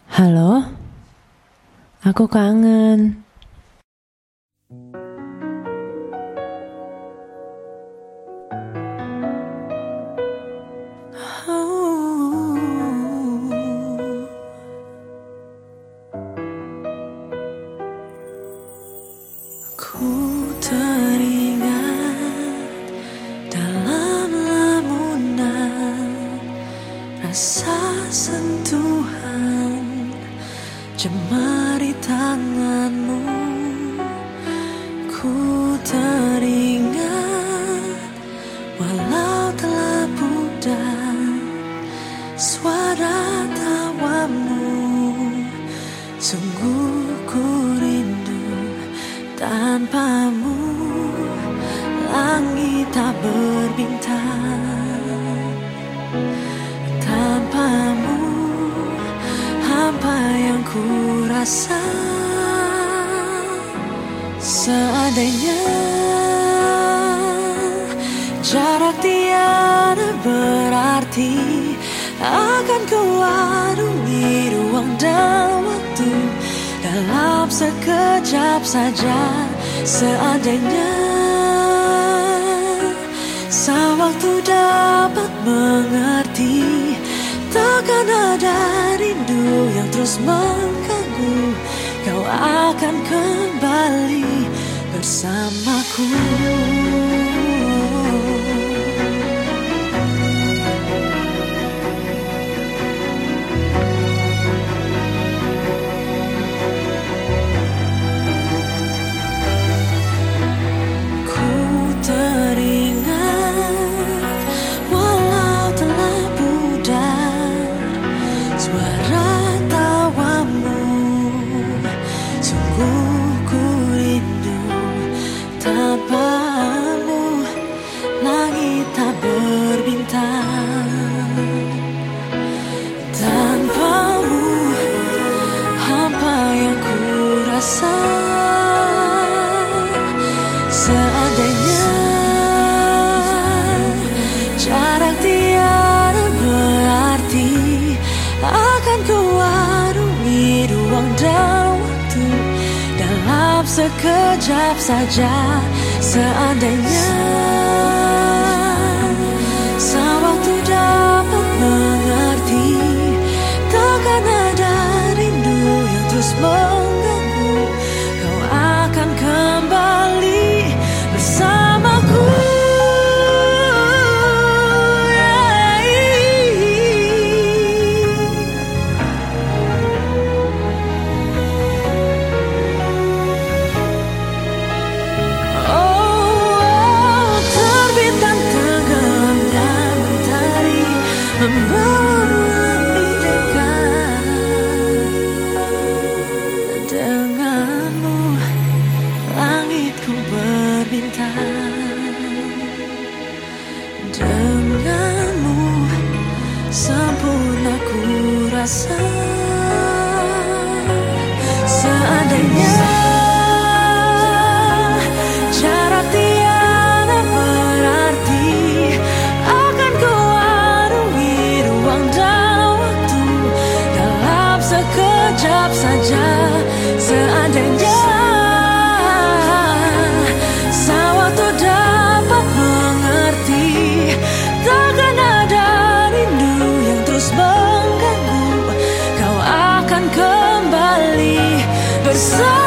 Halo, aku kangen. Ku teringat dalam lamunan rasa sentuhan jemari tanganmu. Ku teringat walau telah pudar suara tawamu. Sungguh ku rindu tanpamu, langit tak berbintang. Tanpamu, hampa yang ku rasa. Seandainya jarak tiada berarti, akan ku arungi ruang dan waktu dalam sekejap saja. Seandainya sang waktu dapat mengerti, takkan ada rindu yang terus mengganggu. Kau akan kembali bersamaku. Tanpamu, langit tak berbintang. Tanpamu, hampa yang ku rasa. Seandainya jarak tiada berarti, akan ku arungi ruang dan waktu dalam sekejap saja. Seandainya sang waktu dapat mengerti, takkan ada rindu yang terus mengganggu. Kau akan kembali bersamaku. Denganmu langitku berbintang. Denganmu sempurna ku rasa. Seandainya jarak tiada berarti, akan ku arungi ruang dan waktu dalam sekejap saja. Seandainya sang waktu dapat mengerti, takkan ada rindu yang terus mengganggu. Kau akan kembali bersama.